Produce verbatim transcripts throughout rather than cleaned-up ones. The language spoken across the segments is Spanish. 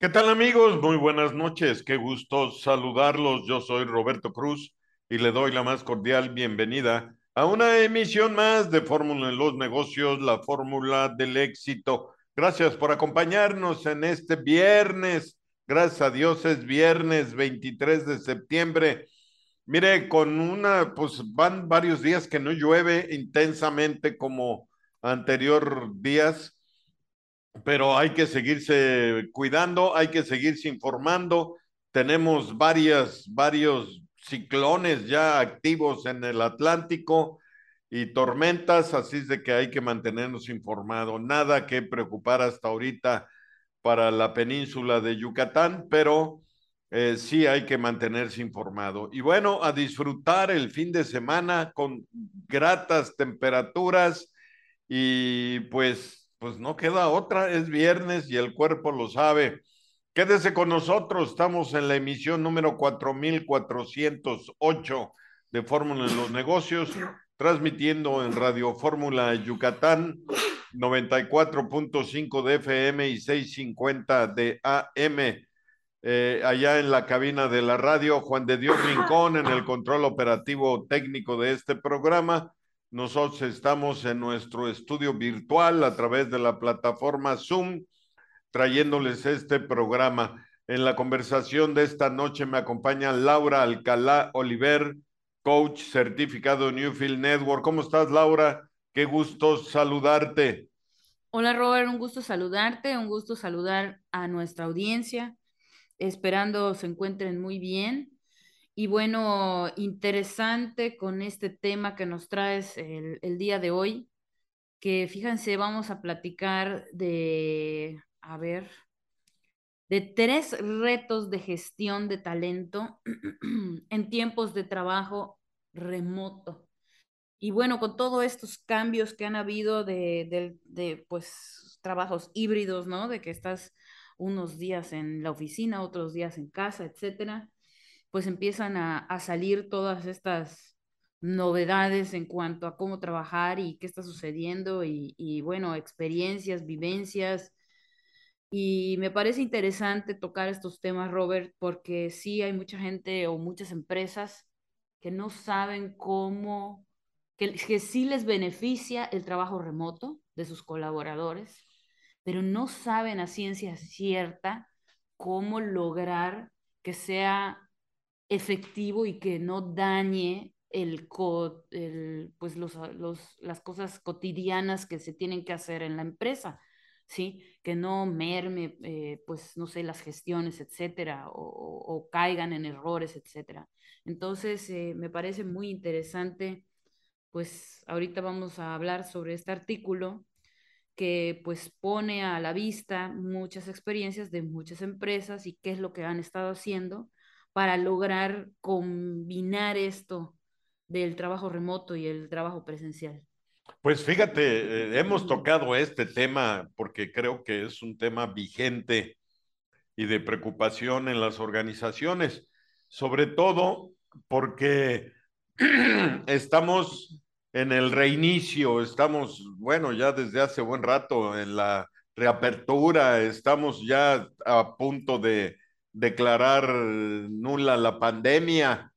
¿Qué tal amigos? Muy buenas noches. Qué gusto saludarlos. Yo soy Roberto Cruz y le doy la más cordial bienvenida a una emisión más de Fórmula en los Negocios, la fórmula del éxito. Gracias por acompañarnos en este viernes. Gracias a Dios es viernes veintitrés de septiembre. Mire, con una, pues van varios días que no llueve intensamente como anterior días, pero hay que seguirse cuidando, hay que seguirse informando. Tenemos varias, varios ciclones ya activos en el Atlántico y tormentas, así es de que hay que mantenernos informados. Nada que preocupar hasta ahorita para la península de Yucatán, pero eh, sí hay que mantenerse informado. Y bueno, a disfrutar el fin de semana con gratas temperaturas y pues, pues no queda otra, es viernes y el cuerpo lo sabe. Quédese con nosotros, estamos en la emisión número cuatro mil cuatrocientos ocho de Fórmula en los Negocios, transmitiendo en Radio Fórmula Yucatán, noventa y cuatro punto cinco de F M y seiscientos cincuenta de A M. Eh, allá en la cabina de la radio, Juan de Dios Rincón en el control operativo técnico de este programa. Nosotros estamos en nuestro estudio virtual a través de la plataforma Zoom, trayéndoles este programa. En la conversación de esta noche me acompaña Laura Alcalá Oliver, coach certificado Newfield Network. ¿Cómo estás, Laura? Qué gusto saludarte. Hola Robert, un gusto saludarte, un gusto saludar a nuestra audiencia, esperando se encuentren muy bien. Y bueno, interesante con este tema que nos traes el, el día de hoy, que fíjense, vamos a platicar de, a ver, de tres retos de gestión de talento en tiempos de trabajo remoto. Y bueno, con todos estos cambios que han habido de, de, de, pues trabajos híbridos, ¿no? De que estás unos días en la oficina, otros días en casa, etcétera, pues empiezan a, a salir todas estas novedades en cuanto a cómo trabajar y qué está sucediendo y, y bueno, experiencias, vivencias. Y me parece interesante tocar estos temas, Robert, porque sí hay mucha gente o muchas empresas que no saben cómo, que, que sí les beneficia el trabajo remoto de sus colaboradores, pero no saben a ciencia cierta cómo lograr que sea efectivo y que no dañe el, co- el, pues los, los, las cosas cotidianas que se tienen que hacer en la empresa, ¿sí? Que no merme, eh, pues, no sé, las gestiones, etcétera, o, o, o caigan en errores, etcétera. Entonces, eh, me parece muy interesante, pues, ahorita vamos a hablar sobre este artículo que pues pone a la vista muchas experiencias de muchas empresas y qué es lo que han estado haciendo para lograr combinar esto del trabajo remoto y el trabajo presencial. Pues fíjate, eh, hemos tocado este tema porque creo que es un tema vigente y de preocupación en las organizaciones, sobre todo porque estamos en el reinicio, estamos, bueno, ya desde hace buen rato en la reapertura, estamos ya a punto de declarar nula la pandemia.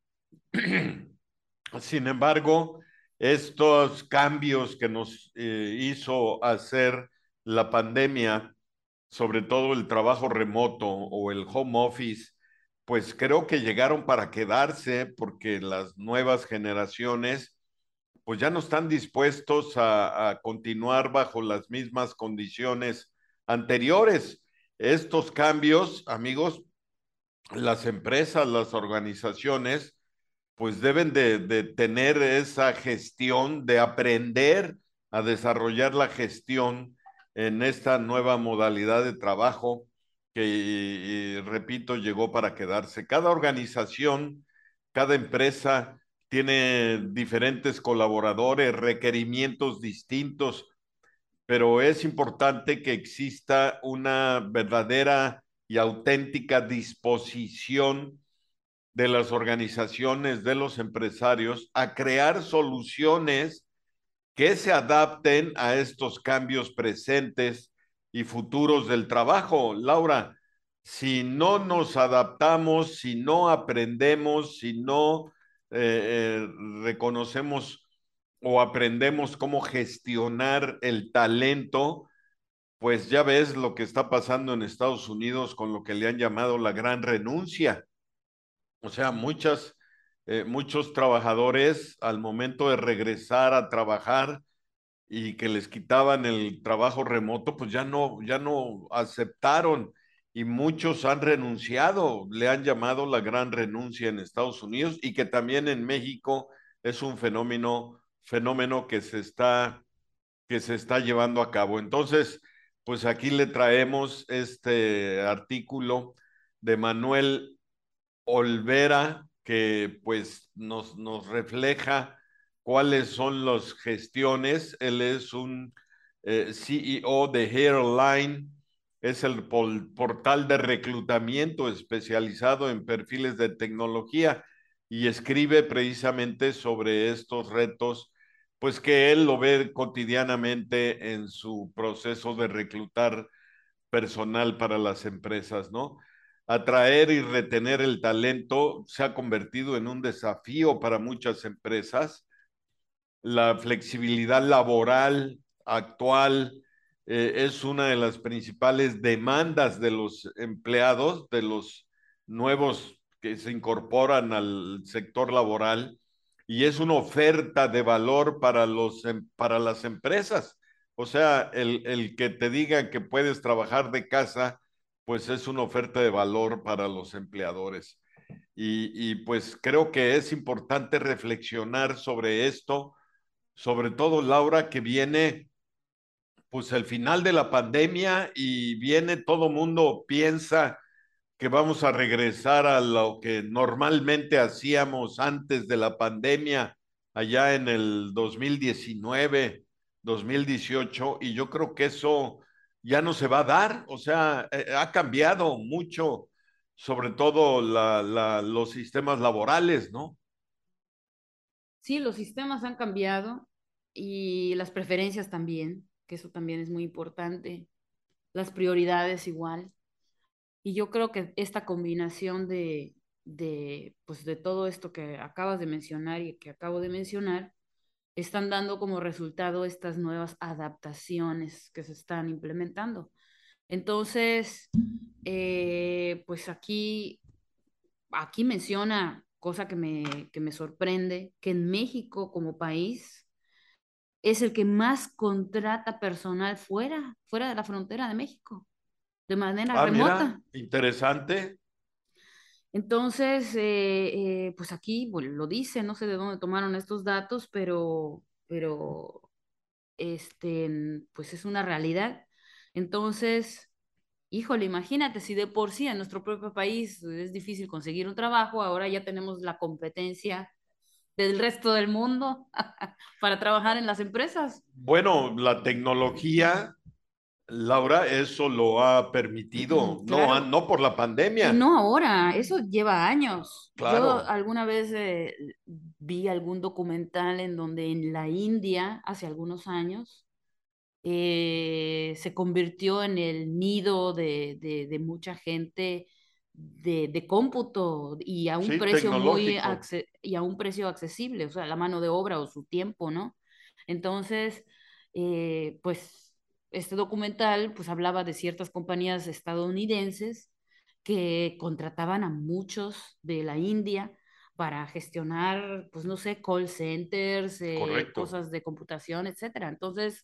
Sin embargo, estos cambios que nos eh, hizo hacer la pandemia, sobre todo el trabajo remoto o el home office, pues creo que llegaron para quedarse porque las nuevas generaciones pues ya no están dispuestos a, a continuar bajo las mismas condiciones anteriores. Estos cambios, amigos, las empresas, las organizaciones, pues deben de, de tener esa gestión, de aprender a desarrollar la gestión en esta nueva modalidad de trabajo que, y, y, repito, llegó para quedarse. Cada organización, cada empresa tiene diferentes colaboradores, requerimientos distintos, pero es importante que exista una verdadera y auténtica disposición de las organizaciones, de los empresarios, a crear soluciones que se adapten a estos cambios presentes y futuros del trabajo. Laura, si no nos adaptamos, si no aprendemos, si no eh, eh, reconocemos o aprendemos cómo gestionar el talento, pues ya ves lo que está pasando en Estados Unidos con lo que le han llamado la gran renuncia. O sea, muchas, eh, muchos trabajadores al momento de regresar a trabajar y que les quitaban el trabajo remoto, pues ya no, ya no aceptaron y muchos han renunciado, le han llamado la gran renuncia en Estados Unidos y que también en México es un fenómeno, fenómeno que se está, que se está llevando a cabo. Entonces, pues aquí le traemos este artículo de Manuel Olvera, que pues nos, nos refleja cuáles son las gestiones. Él es un eh, C E O de Hairline, es el pol- portal de reclutamiento especializado en perfiles de tecnología y escribe precisamente sobre estos retos, pues que él lo ve cotidianamente en su proceso de reclutar personal para las empresas, ¿no? Atraer y retener el talento se ha convertido en un desafío para muchas empresas. La flexibilidad laboral actual eh, es una de las principales demandas de los empleados, de los nuevos que se incorporan al sector laboral, y es una oferta de valor para, los, em, para las empresas. O sea, el, el que te digan que puedes trabajar de casa, pues es una oferta de valor para los empleadores. Y, y pues creo que es importante reflexionar sobre esto, sobre todo Laura, que viene pues el final de la pandemia y viene todo mundo piensa que vamos a regresar a lo que normalmente hacíamos antes de la pandemia, allá en el dos mil diecinueve, dos mil dieciocho, y yo creo que eso ya no se va a dar, o sea, eh, ha cambiado mucho, sobre todo la, la, los sistemas laborales, ¿no? Sí, los sistemas han cambiado y las preferencias también, que eso también es muy importante, las prioridades igual. Y yo creo que esta combinación de, de, pues de todo esto que acabas de mencionar y que acabo de mencionar, están dando como resultado estas nuevas adaptaciones que se están implementando. Entonces, eh, pues aquí, aquí menciona, cosa que me, que me sorprende, que en México como país es el que más contrata personal fuera, fuera de la frontera de México, de manera Ah, mira, remota. interesante. Entonces, eh, eh, pues aquí bueno, lo dice, no sé de dónde tomaron estos datos, pero, pero este, pues es una realidad. Entonces, híjole, imagínate si de por sí en nuestro propio país es difícil conseguir un trabajo, ahora ya tenemos la competencia del resto del mundo para trabajar en las empresas. Bueno, la tecnología, Laura, eso lo ha permitido, no, Claro, no por la y pandemia, no ahora, eso lleva años. Yo claro. alguna vez eh, vi algún documental en donde en la India, hace algunos años, eh, se convirtió en el nido de, de- de mucha gente de, de cómputo y a un Sí, precio muy tecnológico, acce- y a un precio accesible, o sea, la mano de obra o su tiempo, ¿no? Entonces, eh, pues este documental pues hablaba de ciertas compañías estadounidenses que contrataban a muchos de la India para gestionar, pues no sé, call centers, eh, correcto. cosas de computación, etcétera. Entonces,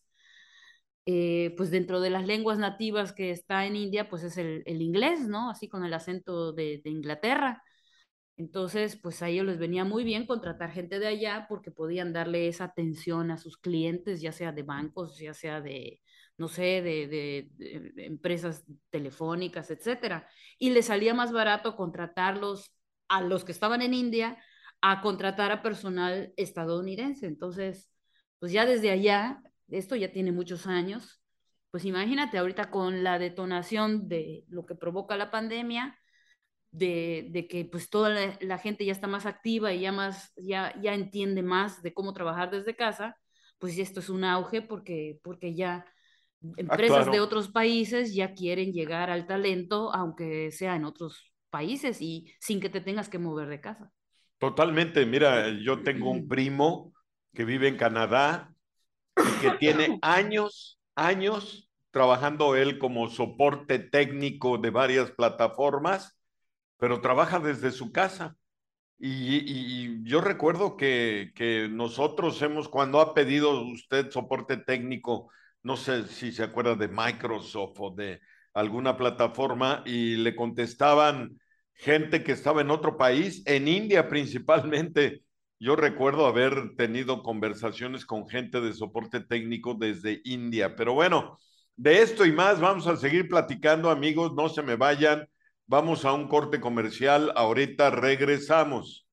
eh, pues dentro de las lenguas nativas que está en India, pues es el, el inglés, ¿no? Así con el acento de, de Inglaterra. Entonces, pues a ellos les venía muy bien contratar gente de allá porque podían darle esa atención a sus clientes, ya sea de bancos, ya sea de, no sé, de, de, de empresas telefónicas, etcétera. Y les salía más barato contratarlos a los que estaban en India a contratar a personal estadounidense. Entonces, pues ya desde allá, esto ya tiene muchos años, pues imagínate ahorita con la detonación de lo que provoca la pandemia, de, de que pues toda la, la, gente ya está más activa y ya, más, ya, ya entiende más de cómo trabajar desde casa, pues esto es un auge porque, porque ya Ah, empresas de claro. otros países ya quieren llegar al talento, aunque sea en otros países y sin que te tengas que mover de casa. Totalmente. Mira, yo tengo un primo que vive en Canadá y que tiene años, años trabajando él como soporte técnico de varias plataformas, pero trabaja desde su casa. Y, y- y yo recuerdo que, que nosotros hemos, cuando ha pedido usted soporte técnico, no sé si se acuerda de Microsoft o de alguna plataforma, y le contestaban gente que estaba en otro país, en India principalmente. Yo recuerdo haber tenido conversaciones con gente de soporte técnico desde India. Pero bueno, de esto y más vamos a seguir platicando, amigos, no se me vayan. Vamos a un corte comercial, ahorita regresamos.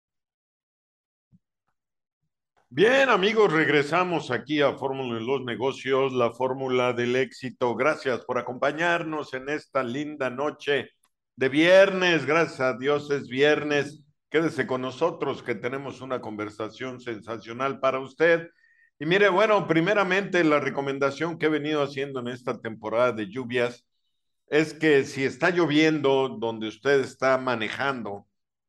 Bien, amigos, regresamos aquí a Fórmula en los Negocios, la fórmula del éxito. Gracias por acompañarnos en esta linda noche de viernes. Gracias a Dios es viernes. Quédese con nosotros que tenemos una conversación sensacional para usted. Y mire, bueno, primeramente la recomendación que he venido haciendo en esta temporada de lluvias es que si está lloviendo donde usted está manejando,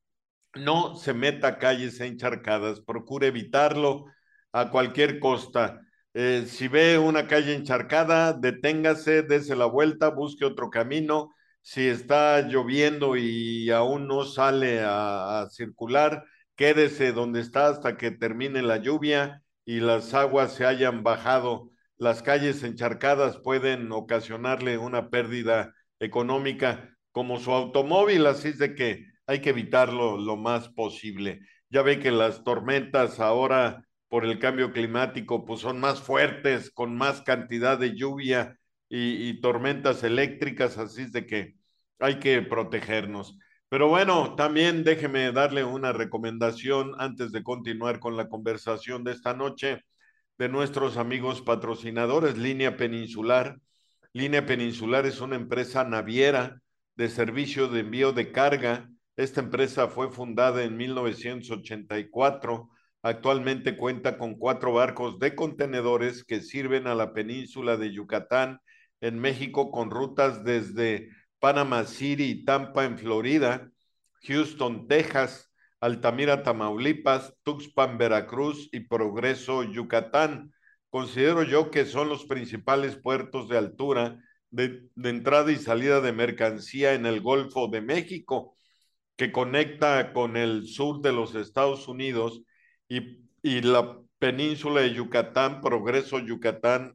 no se meta a calles encharcadas, procure evitarlo a cualquier costa. Eh, si ve una calle encharcada, deténgase, dése la vuelta, busque otro camino. Si está lloviendo y aún no sale a, a circular, quédese donde está hasta que termine la lluvia y las aguas se hayan bajado. Las calles encharcadas pueden ocasionarle una pérdida económica como su automóvil, así es de que hay que evitarlo lo más posible. Ya ve que las tormentas ahora por el cambio climático pues son más fuertes, con más cantidad de lluvia y, y tormentas eléctricas, así es de que hay que protegernos. Pero bueno, también déjeme darle una recomendación antes de continuar con la conversación de esta noche de nuestros amigos patrocinadores, Línea Peninsular. Línea Peninsular es una empresa naviera de servicio de envío de carga. Esta empresa fue fundada en mil novecientos ochenta y cuatro. Actualmente cuenta con cuatro barcos de contenedores que sirven a la península de Yucatán en México con rutas desde Panama City y Tampa en Florida, Houston, Texas, Altamira, Tamaulipas, Tuxpan, Veracruz y Progreso, Yucatán. Considero yo que son los principales puertos de altura de, de entrada y salida de mercancía en el Golfo de México, que conecta con el sur de los Estados Unidos y, y la península de Yucatán, Progreso, Yucatán,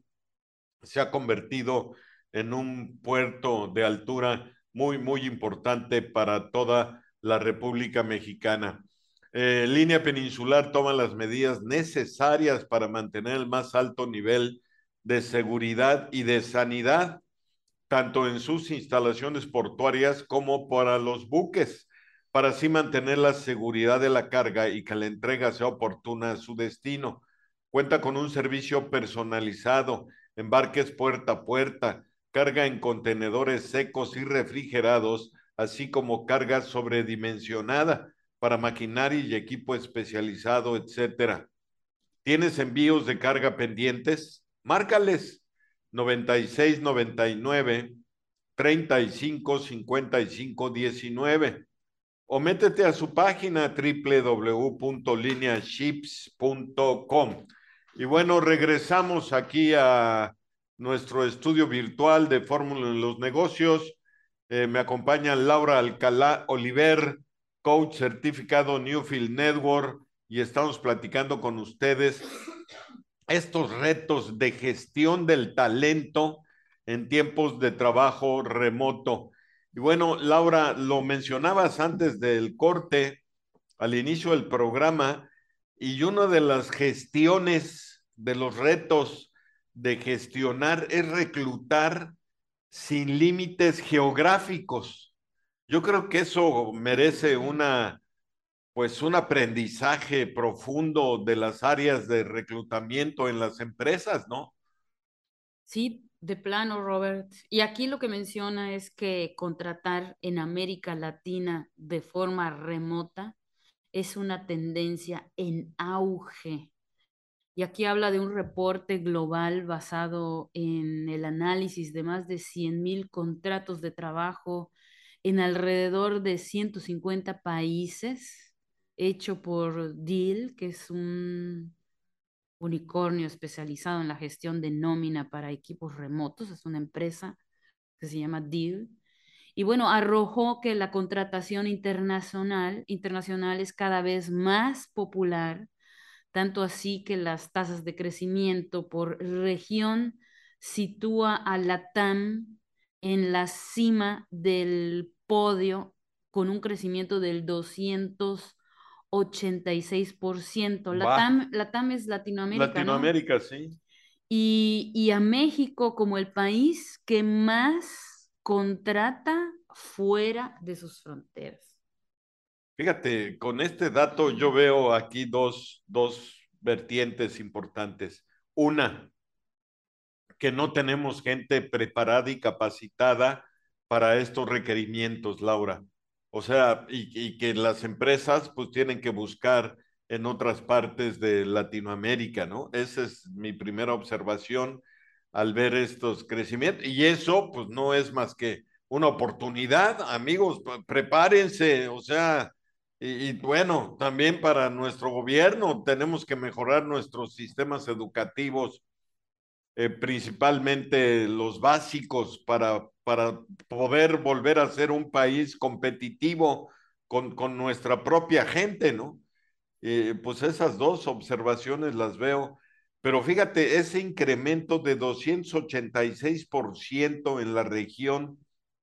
se ha convertido en un puerto de altura muy, muy importante para toda la República Mexicana. Eh, Línea Peninsular toma las medidas necesarias para mantener el más alto nivel de seguridad y de sanidad, tanto en sus instalaciones portuarias como para los buques, para así mantener la seguridad de la carga y que la entrega sea oportuna a su destino. Cuenta con un servicio personalizado, embarques puerta a puerta, carga en contenedores secos y refrigerados, así como carga sobredimensionada para maquinaria y equipo especializado, etcétera. ¿Tienes envíos de carga pendientes? Márcales noventa y seis noventa y nueve treinta y cinco cincuenta y cinco diecinueve o métete a su página w w w punto lineaships punto com. Y bueno, regresamos aquí a nuestro estudio virtual de Fórmula en los Negocios. Eh, me acompaña Laura Alcalá Oliver, coach certificado Newfield Network, y estamos platicando con ustedes estos retos de gestión del talento en tiempos de trabajo remoto. Y bueno, Laura, lo mencionabas antes del corte, al inicio del programa, y una de las gestiones, de los retos de gestionar es reclutar sin límites geográficos. Yo creo que eso merece una pues un aprendizaje profundo de las áreas de reclutamiento en las empresas, ¿no? Sí, de plano, Robert. Y aquí lo que menciona es que contratar en América Latina de forma remota es una tendencia en auge. Y aquí habla de un reporte global basado en el análisis de más de cien mil contratos de trabajo en alrededor de ciento cincuenta países, hecho por Deal, que es un unicornio especializado en la gestión de nómina para equipos remotos. Es una empresa que se llama Deal. Y bueno, arrojó que la contratación internacional, internacional es cada vez más popular, tanto así que las tasas de crecimiento por región sitúa a Latam en la cima del podio con un crecimiento del doscientos ochenta y seis por ciento. Va, Latam, Latam es Latinoamérica, ¿no? Latinoamérica, sí. Y, y a México como el país que más contrata fuera de sus fronteras. Fíjate, con este dato yo veo aquí dos, dos vertientes importantes. Una, que no tenemos gente preparada y capacitada para estos requerimientos, Laura. O sea, y, y que las empresas pues tienen que buscar en otras partes de Latinoamérica, ¿no? Esa es mi primera observación al ver estos crecimientos. Y eso pues no es más que una oportunidad, amigos, prepárense, o sea, y, y bueno, también para nuestro gobierno tenemos que mejorar nuestros sistemas educativos, eh, principalmente los básicos para, para poder volver a ser un país competitivo con, con nuestra propia gente, ¿no? Eh, pues esas dos observaciones las veo, pero fíjate, ese incremento de doscientos ochenta y seis por ciento en la región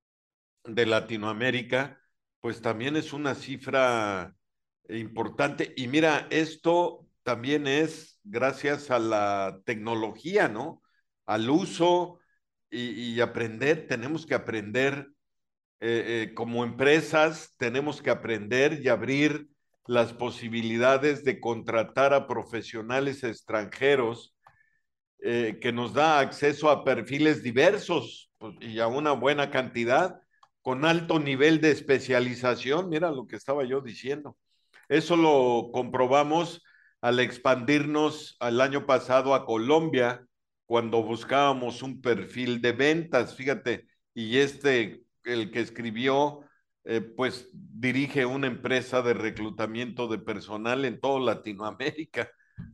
de Latinoamérica, pues también es una cifra importante. Y mira, esto también es gracias a la tecnología, ¿no? Al uso y, y aprender, tenemos que aprender, eh, eh, como empresas, tenemos que aprender y abrir las posibilidades de contratar a profesionales extranjeros, eh, que nos da acceso a perfiles diversos, pues, y a una buena cantidad, con alto nivel de especialización. Mira lo que estaba yo diciendo. Eso lo comprobamos al expandirnos al año pasado a Colombia, cuando buscábamos un perfil de ventas, fíjate, y este, el que escribió, eh, pues dirige una empresa de reclutamiento de personal en toda Latinoamérica.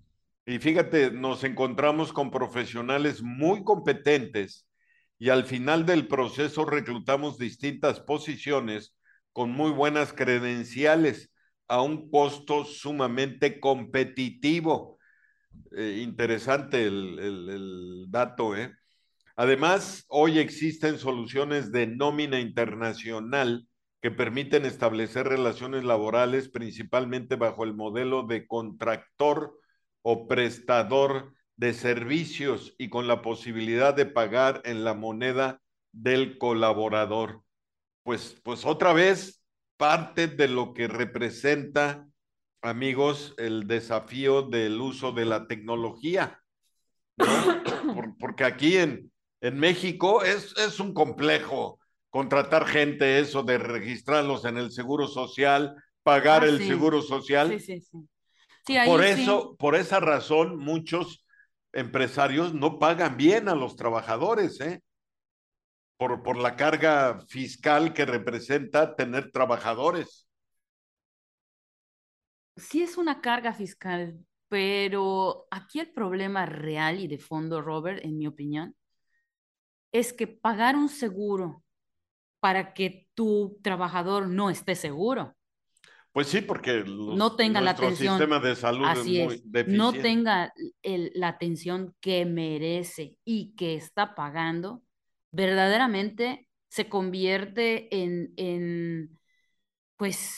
Y fíjate, nos encontramos con profesionales muy competentes y al final del proceso reclutamos distintas posiciones con muy buenas credenciales a un costo sumamente competitivo. Eh, interesante el, el, el dato, ¿eh? Además, hoy existen soluciones de nómina internacional que permiten establecer relaciones laborales principalmente bajo el modelo de contractor o prestador de servicios y con la posibilidad de pagar en la moneda del colaborador. Pues, pues otra vez, parte de lo que representa, amigos, el desafío del uso de la tecnología, ¿no? Por, porque aquí en, en México es, es un complejo contratar gente, eso de registrarlos en el seguro social, pagar Ah, el sí, seguro sí, social. sí, sí. Sí, Por ahí sí. eso, por esa razón, muchos empresarios no pagan bien a los trabajadores, ¿eh? Por, por la carga fiscal que representa tener trabajadores. Sí es una carga fiscal, pero aquí el problema real y de fondo, Robert, en mi opinión, es que pagar un seguro para que tu trabajador no esté seguro, Pues sí, porque no los, tenga la nuestro atención, sistema de salud es así muy es, no deficiente. tenga el- la atención que merece y que está pagando, verdaderamente se convierte en, en pues,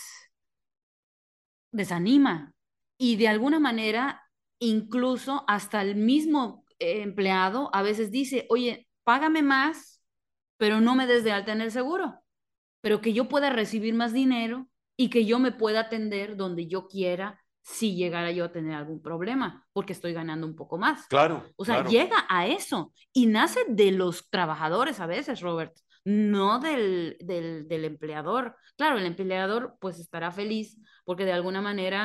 desanima y de alguna manera, incluso hasta el mismo eh, empleado a veces dice, oye, págame más, pero no me des de alta en el seguro, pero que yo pueda recibir más dinero y que yo me pueda atender donde yo quiera si llegara yo a tener algún problema, porque estoy ganando un poco más. Claro, O sea, claro. llega a eso y nace de los trabajadores a veces, Robert, no del, del, del empleador. Claro, el empleador pues estará feliz porque de alguna manera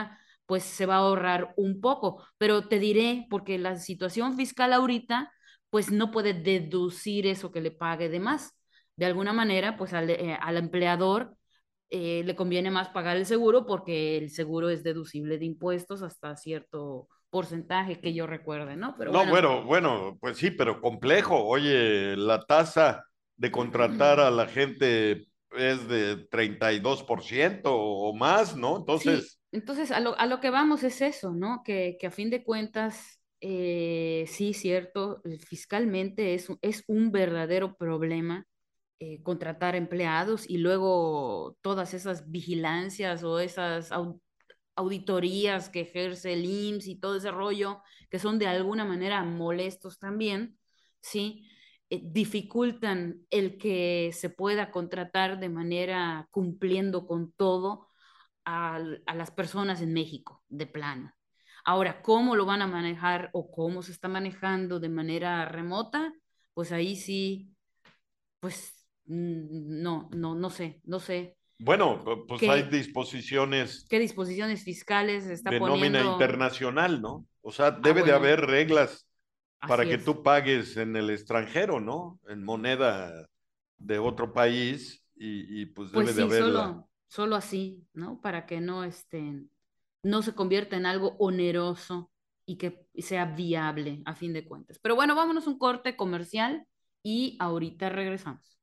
pues se va a ahorrar un poco. Pero te diré, porque la situación fiscal ahorita, pues no puede deducir eso que le pague de más. De alguna manera, pues al, eh, al empleador eh, le conviene más pagar el seguro porque el seguro es deducible de impuestos hasta cierto porcentaje que yo recuerde, ¿no? Pero No, bueno. bueno, bueno, pues sí, pero complejo. Oye, la tasa de contratar a la gente es de treinta y dos por ciento o más, ¿no? Sí, Entonces, entonces a lo, a lo que vamos es eso, ¿no? Que, que a fin de cuentas, eh, sí, cierto, eh, fiscalmente es, un- es un verdadero problema eh, contratar empleados y luego todas esas vigilancias o esas au- auditorías que ejerce el I M S S y todo ese rollo, que son de alguna manera molestos también, ¿sí? Eh, dificultan el que se pueda contratar de manera cumpliendo con todo a, a las personas en México, de plano. Ahora, ¿cómo lo van a manejar o cómo se está manejando de manera remota? Pues ahí sí, pues mm, no, no, no sé, no sé bueno, pues hay qué, disposiciones qué disposiciones fiscales se está de nómina poniendo. internacional, ¿no? O sea, Ah, debe de bueno, haber reglas para así que es. tú pagues en el extranjero, ¿no? En moneda de otro país y, y pues Pues debe de sí, haberla. solo, solo así, ¿no? Para que no estén, no se convierta en algo oneroso y que sea viable a fin de cuentas. Pero bueno, vámonos a un corte comercial y ahorita regresamos.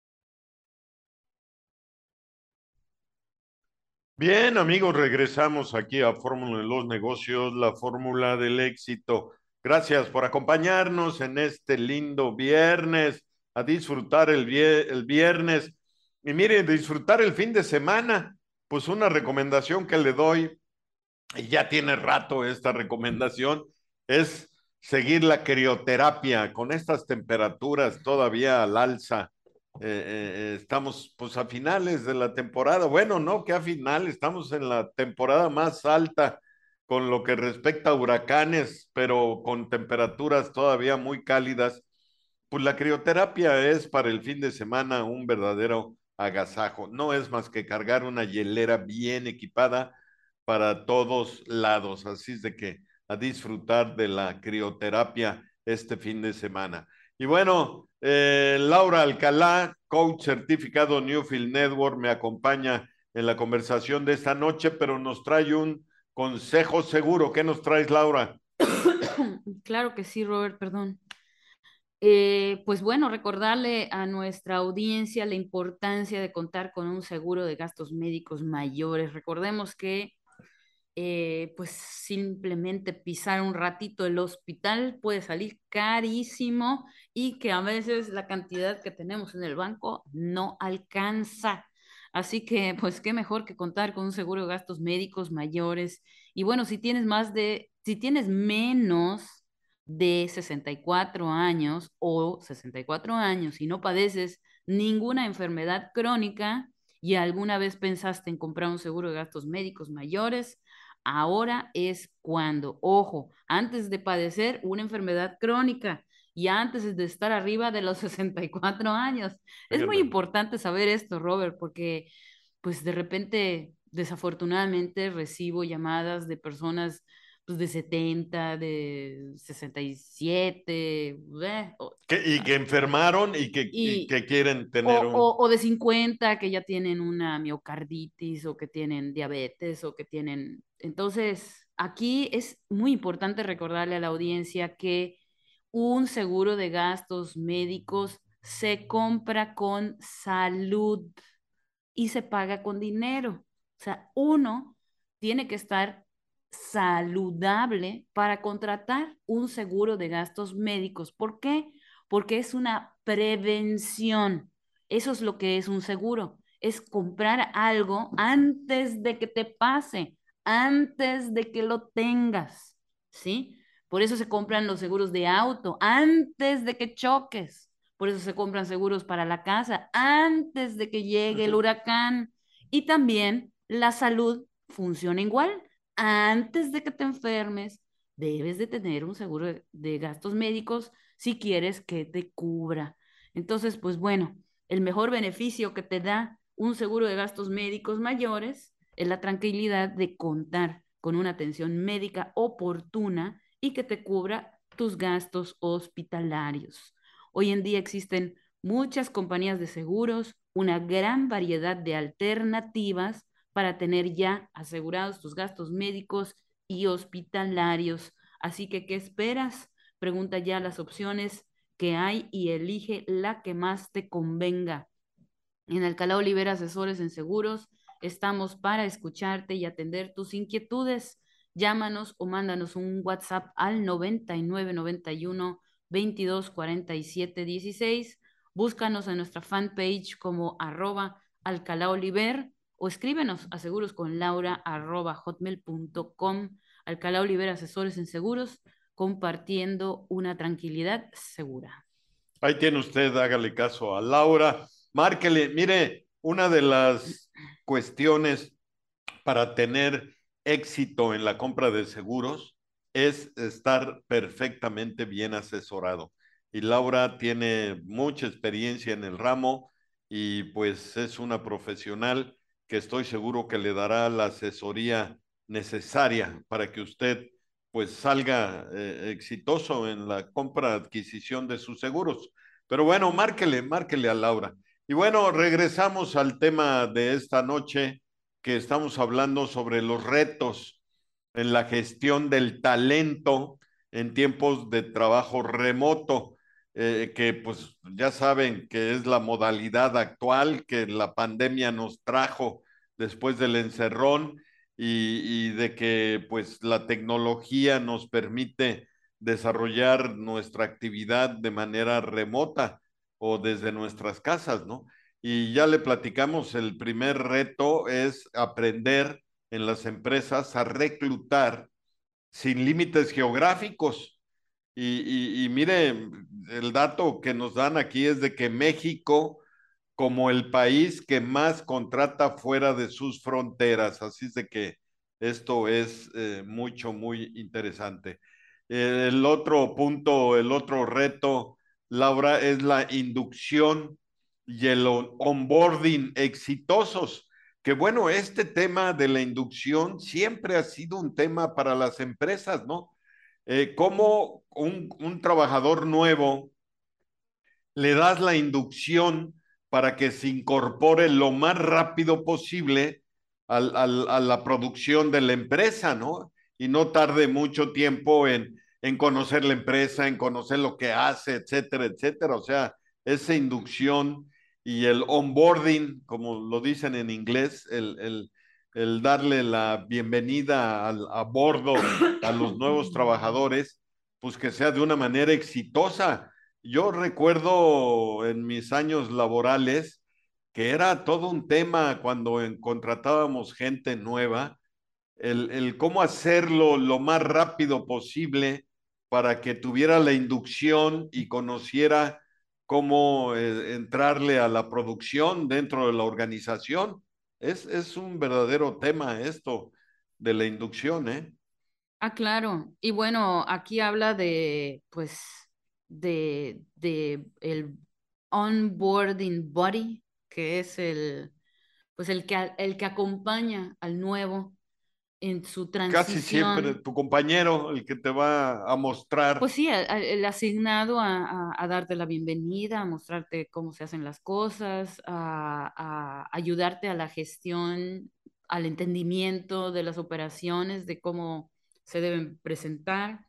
Bien, amigos, regresamos aquí a Fórmula de los Negocios, la fórmula del éxito. Gracias por acompañarnos en este lindo viernes, a disfrutar el, vie- el viernes y miren, disfrutar el fin de semana. Pues una recomendación que le doy, y ya tiene rato esta recomendación, es seguir la crioterapia con estas temperaturas todavía al alza. Eh, eh, estamos pues a finales de la temporada, bueno, no, que a final, estamos en la temporada más alta con lo que respecta a huracanes, pero con temperaturas todavía muy cálidas. Pues la crioterapia es para el fin de semana un verdadero agasajo. No es más que cargar una hielera bien equipada para todos lados. Así es de que a disfrutar de la crioterapia este fin de semana. Y bueno, eh, Laura Alcalá, coach certificado Newfield Network, me acompaña en la conversación de esta noche, pero nos trae un consejo seguro. ¿Qué nos traes, Laura? Claro que sí, Robert, perdón. Eh, pues bueno, recordarle a nuestra audiencia la importancia de contar con un seguro de gastos médicos mayores. Recordemos que eh, pues simplemente pisar un ratito el hospital puede salir carísimo y que a veces la cantidad que tenemos en el banco no alcanza. Así que, pues, qué mejor que contar con un seguro de gastos médicos mayores. Y bueno, si tienes más de, si tienes menos de sesenta y cuatro años o sesenta y cuatro años y no padeces ninguna enfermedad crónica y alguna vez pensaste en comprar un seguro de gastos médicos mayores, ahora es cuando, ojo, antes de padecer una enfermedad crónica y antes de estar arriba de los sesenta y cuatro años. Es muy Fíjate. importante saber esto, Robert, porque pues de repente, desafortunadamente, recibo llamadas de personas pues, de setenta, de sesenta y siete, eh, o- Que- y que enfermaron y que, y y, que quieren o, tener un... o, o de cincuenta que ya tienen una miocarditis o que tienen diabetes o que tienen... Entonces, aquí es muy importante recordarle a la audiencia que un seguro de gastos médicos se compra con salud y se paga con dinero. O sea, uno tiene que estar saludable para contratar un seguro de gastos médicos. ¿Por qué? Porque es una prevención. Eso es lo que es un seguro. Es comprar algo antes de que te pase, antes de que lo tengas, ¿sí? Por eso se compran los seguros de auto, antes de que choques. Por eso se compran seguros para la casa antes de que llegue el huracán. Y también la salud funciona igual. Antes de que te enfermes, debes de tener un seguro de, de gastos médicos si quieres que te cubra. Entonces, pues bueno, el mejor beneficio que te da un seguro de gastos médicos mayores es la tranquilidad de contar con una atención médica oportuna y que te cubra tus gastos hospitalarios. Hoy en día existen muchas compañías de seguros, una gran variedad de alternativas para tener ya asegurados tus gastos médicos y hospitalarios. Así que, ¿qué esperas? Pregunta ya las opciones que hay y elige la que más te convenga. En Alcalá Olivera Asesores en Seguros estamos para escucharte y atender tus inquietudes. Llámanos o mándanos un WhatsApp al noventa y nueve noventa y uno veintidós cuarenta y siete dieciséis. Búscanos en nuestra fanpage como arroba Alcalá Oliver o escríbenos a segurosconlaura arroba hotmail punto com. Alcalá Oliver Asesores en Seguros, compartiendo una tranquilidad segura. Ahí tiene usted, hágale caso a Laura, márquele. Mire, una de las cuestiones para tener éxito en la compra de seguros es estar perfectamente bien asesorado. Y Laura tiene mucha experiencia en el ramo y pues es una profesional que estoy seguro que le dará la asesoría necesaria para que usted pues salga eh, exitoso en la compra, adquisición de sus seguros. Pero bueno, márquele, márquele a Laura. Y bueno, regresamos al tema de esta noche, que estamos hablando sobre los retos en la gestión del talento en tiempos de trabajo remoto, eh, que pues ya saben que es la modalidad actual que la pandemia nos trajo después del encerrón, y, y de que pues la tecnología nos permite desarrollar nuestra actividad de manera remota o desde nuestras casas, ¿no? Y ya le platicamos, el primer reto es aprender en las empresas a reclutar sin límites geográficos. Y, y, y mire, el dato que nos dan aquí es de que México, como el país que más contrata fuera de sus fronteras, así es de que esto es eh, mucho, muy interesante. El otro punto, el otro reto, Laura, es la inducción y el onboarding exitosos. Que bueno, este tema de la inducción siempre ha sido un tema para las empresas, ¿no? Eh, cómo un, un trabajador nuevo le das la inducción para que se incorpore lo más rápido posible al, al, a la producción de la empresa, ¿no? Y no tarde mucho tiempo en, en conocer la empresa, en conocer lo que hace, etcétera, etcétera. O sea, esa inducción y el onboarding, como lo dicen en inglés, el, el, el darle la bienvenida al, a bordo a los nuevos trabajadores, pues que sea de una manera exitosa. Yo recuerdo en mis años laborales que era todo un tema cuando en- contratábamos gente nueva, el, el cómo hacerlo lo más rápido posible para que tuviera la inducción y conociera cómo eh, entrarle a la producción dentro de la organización. Es, es un verdadero tema esto de la inducción, ¿eh? Ah, claro. Y bueno, aquí habla de, pues, de, de el onboarding buddy, que es el, pues, el que, el que acompaña al nuevo en su Casi siempre transición. tu compañero, el que te va a mostrar. Pues sí, a- a- el asignado a, a- a darte la bienvenida, a mostrarte cómo se hacen las cosas, a, a ayudarte a la gestión, al entendimiento de las operaciones, de cómo se deben presentar.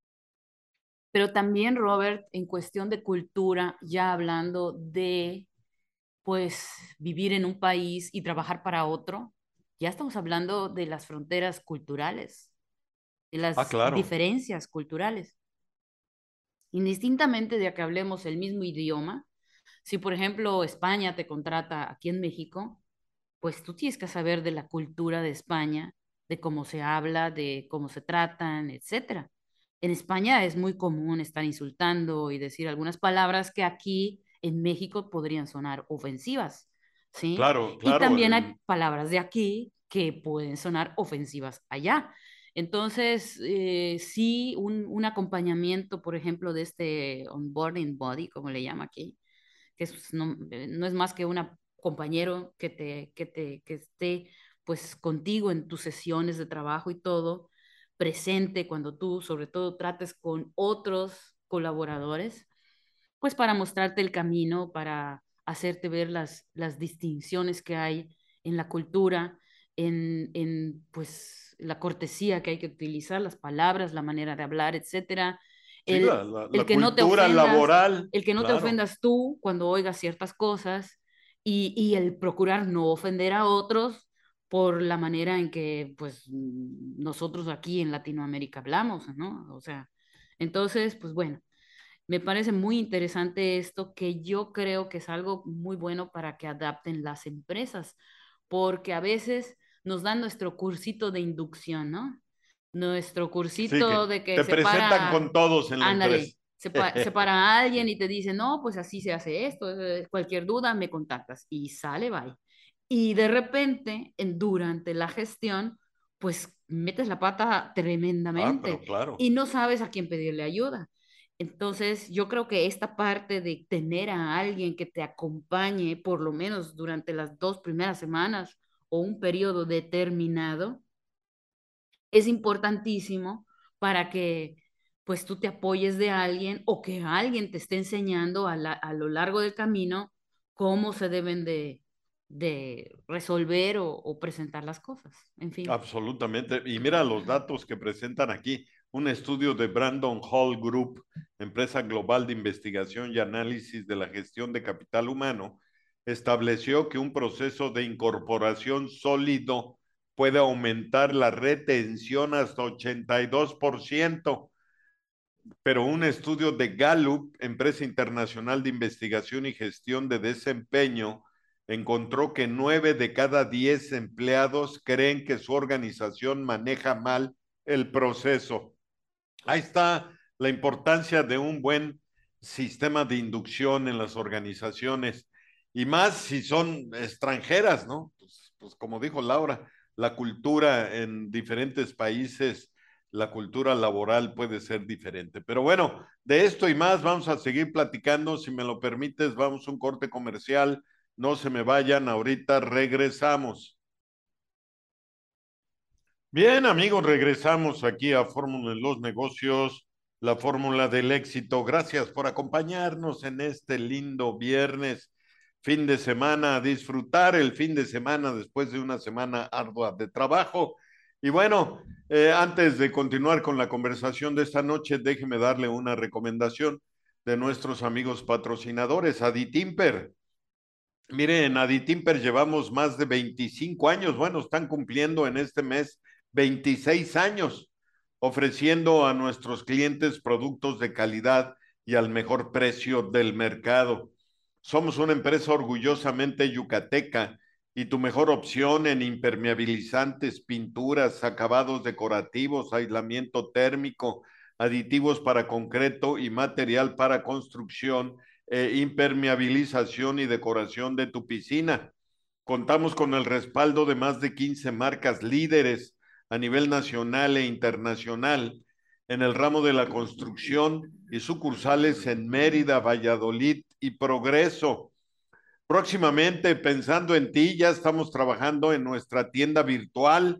Pero también, Robert, en cuestión de cultura, ya hablando de, pues, vivir en un país y trabajar para otro, ya estamos hablando de las fronteras culturales, de Ah, las claro. diferencias culturales. Indistintamente de que hablemos el mismo idioma, si por ejemplo España te contrata aquí en México, pues tú tienes que saber de la cultura de España, de cómo se habla, de cómo se tratan, etcétera. En España es muy común estar insultando y decir algunas palabras que aquí en México podrían sonar ofensivas, ¿sí? Claro, Y claro. también hay el- palabras de aquí que pueden sonar ofensivas allá. Entonces, eh, sí, un, un acompañamiento, por ejemplo, de este onboarding body, como le llama aquí, que es- no, eh, no es más que un compañero que te, que te, que esté pues contigo en tus sesiones de trabajo y todo, presente cuando tú sobre todo trates con otros colaboradores, pues para mostrarte el camino, para hacerte ver las, las distinciones que hay en la cultura, en, en pues la cortesía que hay que utilizar, las palabras, la manera de hablar, etcétera. Sí, El, la, la, el la que no te cultura ofendas, laboral, el que no te claro. ofendas tú cuando oigas ciertas cosas y, y el procurar no ofender a otros por la manera en que pues nosotros aquí en Latinoamérica hablamos, ¿no? O sea, entonces, pues bueno, me parece muy interesante esto, que yo creo que es algo muy bueno para que adapten las empresas, porque a veces nos dan nuestro cursito de inducción, ¿no? Nuestro Sí, cursito que de que te se presentan para, con todos en la empresa. ándale, se, pa- se para a alguien y te dice, no, pues así se hace esto, eh, cualquier duda me contactas y sale, bye. Y de repente, en, durante la gestión, pues metes la pata Ah, pero tremendamente claro. y no sabes a quién pedirle ayuda. Entonces, yo creo que esta parte de tener a alguien que te acompañe, por lo menos durante las dos primeras semanas o un periodo determinado, es importantísimo para que pues tú te apoyes de alguien o que alguien te esté enseñando a, la- a lo largo del camino cómo se deben de, de resolver o, o presentar las cosas. En fin. Absolutamente. Y mira los datos que presentan aquí. Un estudio de Brandon Hall Group, empresa global de investigación y análisis de la gestión de capital humano, estableció que un proceso de incorporación sólido puede aumentar la retención hasta ochenta y dos por ciento, pero un estudio de Gallup, empresa internacional de investigación y gestión de desempeño, encontró que nueve de cada diez empleados creen que su organización maneja mal el proceso. Ahí está la importancia de un buen sistema de inducción en las organizaciones y más si son extranjeras, ¿no? Pues, pues como dijo Laura, la cultura en diferentes países, la cultura laboral puede ser diferente. Pero bueno, de esto y más vamos a seguir platicando. Si me lo permites, vamos a un corte comercial. No se me vayan, ahorita regresamos. Bien, amigos, regresamos aquí a Fórmula en los Negocios, la fórmula del éxito. Gracias por acompañarnos en este lindo viernes, fin de semana, a disfrutar el fin de semana después de una semana ardua de trabajo. Y bueno, eh, antes de continuar con la conversación de esta noche, déjeme darle una recomendación de nuestros amigos patrocinadores, Aditimper. Miren, en Aditimper llevamos más de veinticinco años, bueno, están cumpliendo en este mes veintiséis años, ofreciendo a nuestros clientes productos de calidad y al mejor precio del mercado. Somos una empresa orgullosamente yucateca y tu mejor opción en impermeabilizantes, pinturas, acabados decorativos, aislamiento térmico, aditivos para concreto y material para construcción, eh, impermeabilización y decoración de tu piscina. Contamos con el respaldo de más de quince marcas líderes a nivel nacional e internacional en el ramo de la construcción y sucursales en Mérida, Valladolid y Progreso. Próximamente, pensando en ti, ya estamos trabajando en nuestra tienda virtual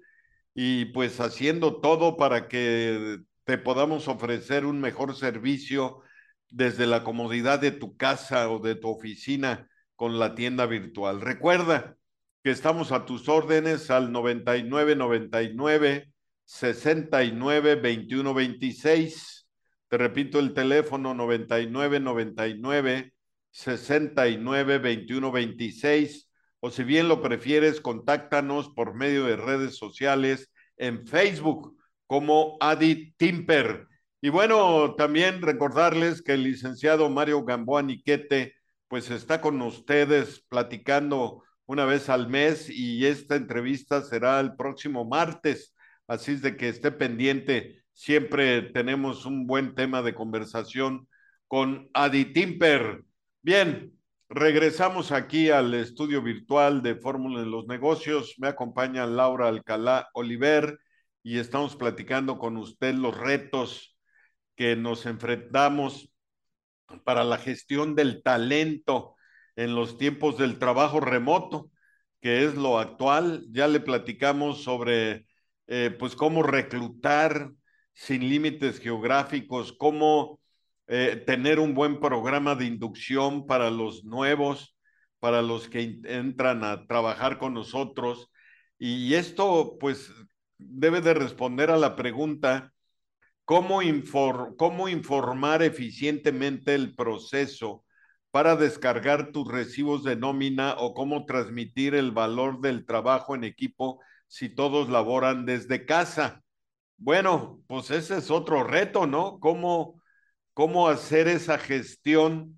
y pues haciendo todo para que te podamos ofrecer un mejor servicio desde la comodidad de tu casa o de tu oficina con la tienda virtual. Recuerda que estamos a tus órdenes al noventa y nueve noventa y nueve sesenta y nueve veintiuno veintiséis. Te repito el teléfono noventa y nueve noventa y nueve sesenta y nueve veintiuno veintiséis, o si bien lo prefieres, contáctanos por medio de redes sociales en Facebook como Adi Timper. Y bueno, también recordarles que el licenciado Mario Gamboa Niquete pues está con ustedes platicando una vez al mes y esta entrevista será el próximo martes, así es de que esté pendiente. Siempre tenemos un buen tema de conversación con Adi Timper. Bien, regresamos aquí al estudio virtual de Fórmula en los Negocios. Me acompaña Laura Alcalá Oliver y estamos platicando con usted los retos que nos enfrentamos para la gestión del talento en los tiempos del trabajo remoto, que es lo actual. Ya le platicamos sobre eh, pues cómo reclutar sin límites geográficos, cómo eh, tener un buen programa de inducción para los nuevos, para los que entran a trabajar con nosotros. Y esto pues debe de responder a la pregunta, ¿cómo, infor cómo informar eficientemente el proceso para descargar tus recibos de nómina o cómo transmitir el valor del trabajo en equipo si todos laboran desde casa? Bueno, pues ese es otro reto, ¿no? ¿Cómo, cómo hacer esa gestión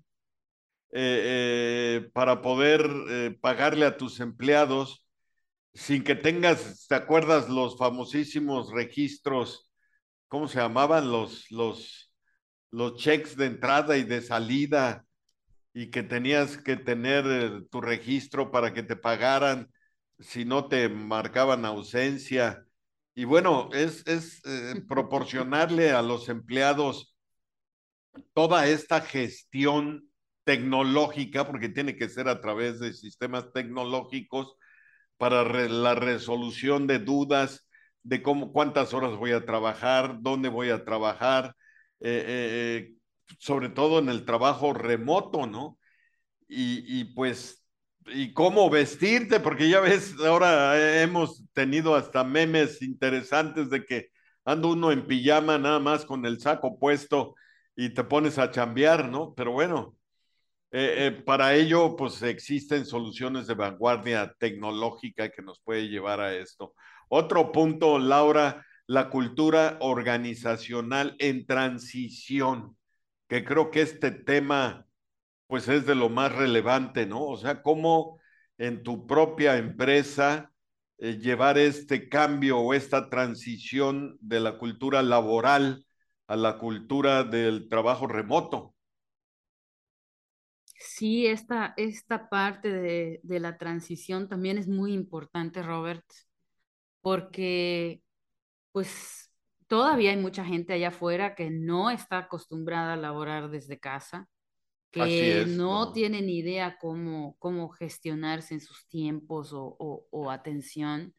eh, eh, para poder eh, pagarle a tus empleados sin que tengas, ¿te acuerdas los famosísimos registros? ¿Cómo se llamaban? Los, los, los cheques de entrada y de salida, y que tenías que tener eh, tu registro para que te pagaran si no te marcaban ausencia. Y bueno, es, es eh, proporcionarle a los empleados toda esta gestión tecnológica, porque tiene que ser a través de sistemas tecnológicos para re la resolución de dudas, de cómo, cuántas horas voy a trabajar, dónde voy a trabajar, eh, eh, eh, sobre todo en el trabajo remoto, ¿no? Y, y pues, y cómo vestirte, porque ya ves, ahora hemos tenido hasta memes interesantes de que anda uno en pijama nada más con el saco puesto y te pones a chambear, ¿no? Pero bueno, eh, eh, para ello, pues existen soluciones de vanguardia tecnológica que nos puede llevar a esto. Otro punto, Laura, la cultura organizacional en transición, que creo que este tema, pues es de lo más relevante, ¿no? O sea, cómo en tu propia empresa eh, llevar este cambio o esta transición de la cultura laboral a la cultura del trabajo remoto. Sí, esta, esta parte de, de la transición también es muy importante, Robert, porque pues todavía hay mucha gente allá afuera que no está acostumbrada a laborar desde casa, Así que es, no ¿no? tienen idea cómo, cómo gestionarse en sus tiempos o, o- o atención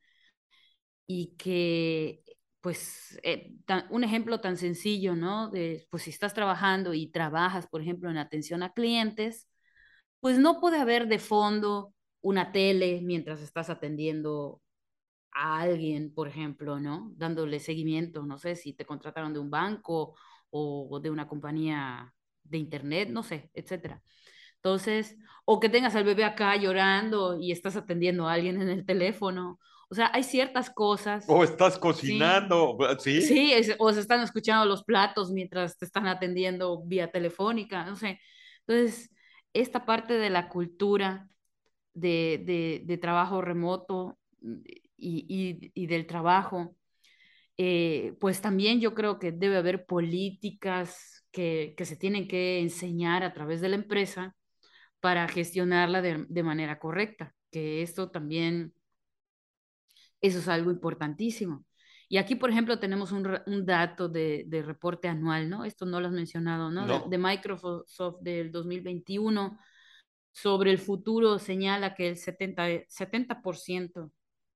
y que, pues, eh, tan- un ejemplo tan sencillo, ¿no? De, pues si estás trabajando y trabajas, por ejemplo, en atención a clientes, pues no puede haber de fondo una tele mientras estás atendiendo a alguien, por ejemplo, ¿no? Dándole seguimiento, no sé si te contrataron de un banco o de una compañía de internet, no sé, etcétera. Entonces, o que tengas al bebé acá llorando y estás atendiendo a alguien en el teléfono. O sea, hay ciertas cosas, O estás ¿sí? cocinando, ¿sí? Sí, es- o se están escuchando los platos mientras te están atendiendo vía telefónica, no sé. Entonces, esta parte de la cultura de, de, de trabajo remoto y, y, y del trabajo, eh, pues también yo creo que debe haber políticas que, que se tienen que enseñar a través de la empresa para gestionarla de, de manera correcta, que esto también, eso es algo importantísimo. Y aquí, por ejemplo, tenemos un, un dato de, de, reporte anual, ¿no? Esto no lo has mencionado, ¿no? De, de No. Microsoft del dos mil veintiuno sobre el futuro señala que el setenta, setenta por ciento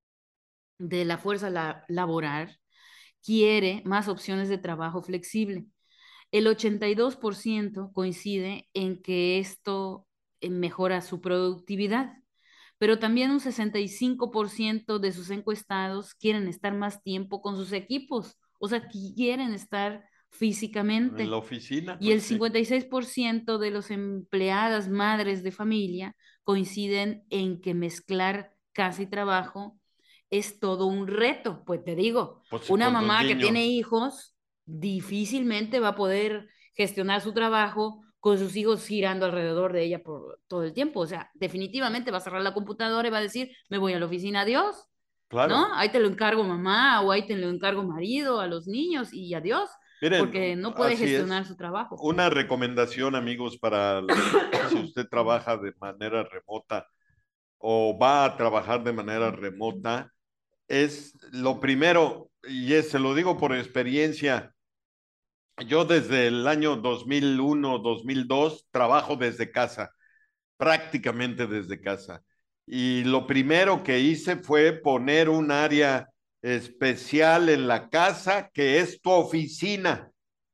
de la fuerza la, laboral quiere más opciones de trabajo flexible. El ochenta y dos por ciento coincide en que esto eh, mejora su productividad, pero también un sesenta y cinco por ciento de sus encuestados quieren estar más tiempo con sus equipos, o sea, quieren estar En la físicamente. oficina, Y el pues sí. cincuenta y seis por ciento de los empleadas madres de familia coinciden en que mezclar casa y trabajo es todo un reto. Pues te digo, Pues sí, una con los mamá que tiene niños. hijos difícilmente va a poder gestionar su trabajo con sus hijos girando alrededor de ella por todo el tiempo. O sea, definitivamente va a cerrar la computadora y va a decir, me voy a la oficina, adiós, ¿no? Claro. Ahí te lo encargo mamá o ahí te lo encargo marido a los niños y adiós, Miren, porque no puede así gestionar es. su trabajo. Una recomendación, amigos, para si usted trabaja de manera remota o va a trabajar de manera remota, es lo primero, y es, se lo digo por experiencia, yo desde el año dos mil uno, dos mil dos trabajo desde casa, prácticamente desde casa. y lo primero que hice fue poner un área especial en la casa que es tu oficina.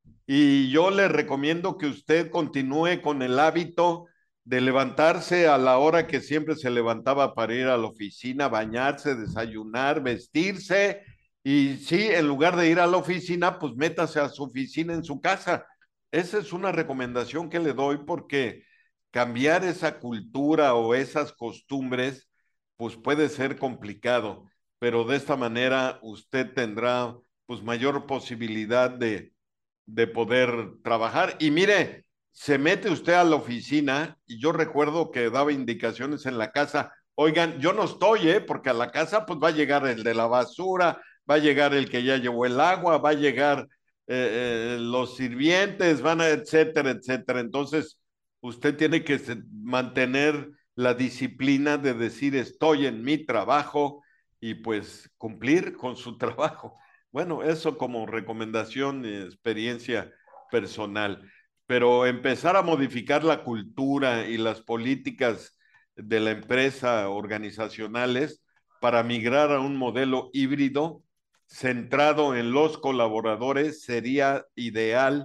Y yo le recomiendo que usted continúe con el hábito de levantarse a la hora que siempre se levantaba para ir a la oficina, bañarse, desayunar, vestirse. Y sí, en lugar de ir a la oficina, pues métase a su oficina en su casa. Esa es una recomendación que le doy porque cambiar esa cultura o esas costumbres, pues puede ser complicado, pero de esta manera usted tendrá pues mayor posibilidad de de poder trabajar. Y mire, se mete usted a la oficina y yo recuerdo que daba indicaciones en la casa. Oigan, yo no estoy, ¿eh? Porque a la casa pues va a llegar el de la basura, va a llegar el que ya llevó el agua, va a llegar eh, eh, los sirvientes, van a, etcétera, etcétera. Entonces, usted tiene que se, mantener la disciplina de decir estoy en mi trabajo y pues cumplir con su trabajo. Bueno, eso como recomendación y experiencia personal, pero empezar a modificar la cultura y las políticas de la empresa organizacionales para migrar a un modelo híbrido centrado en los colaboradores sería ideal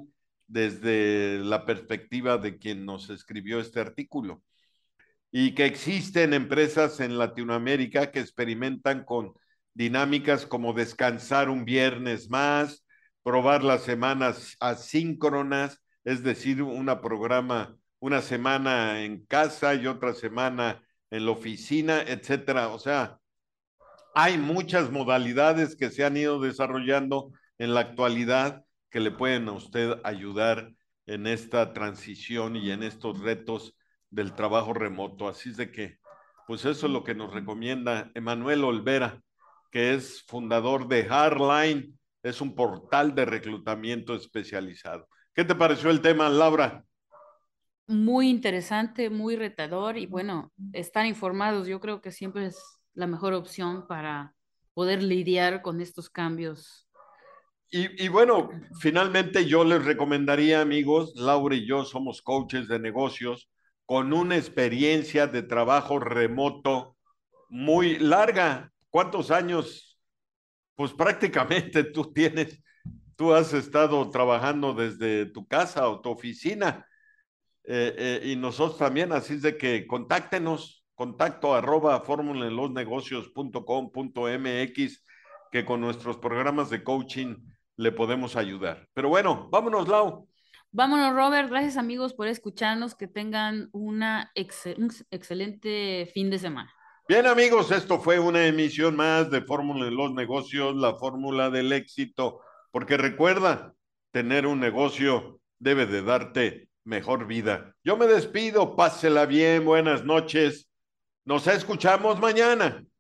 desde la perspectiva de quien nos escribió este artículo y que existen empresas en Latinoamérica que experimentan con dinámicas como descansar un viernes más, probar las semanas asíncronas, es decir, una programa, una semana en casa y otra semana en la oficina, etcétera. O sea, hay muchas modalidades que se han ido desarrollando en la actualidad que le pueden a usted ayudar en esta transición y en estos retos del trabajo remoto. Así es de que, pues eso es lo que nos recomienda Emanuel Olvera, que es fundador de Hardline, es un portal de reclutamiento especializado. ¿Qué te pareció el tema, Laura? Muy interesante, muy retador y bueno, estar informados yo creo que siempre es la mejor opción para poder lidiar con estos cambios. Y, y, bueno, finalmente yo les recomendaría, amigos, Laura y yo somos coaches de negocios con una experiencia de trabajo remoto muy larga. ¿Cuántos años? Pues prácticamente tú tienes, tú has estado trabajando desde tu casa o tu oficina eh, eh, y nosotros también, así es de que contáctenos, contacto arroba formulenlosnegocios.com.mx, que con nuestros programas de coaching le podemos ayudar. Pero bueno, vámonos, Lau. Vámonos, Robert. Gracias, amigos, por escucharnos. Que tengan una excel un excelente fin de semana. Bien, amigos, esto fue una emisión más de Fórmula en los Negocios, la fórmula del éxito, porque recuerda, tener un negocio debe de darte mejor vida. Yo me despido, pásela bien, buenas noches. Nos escuchamos mañana.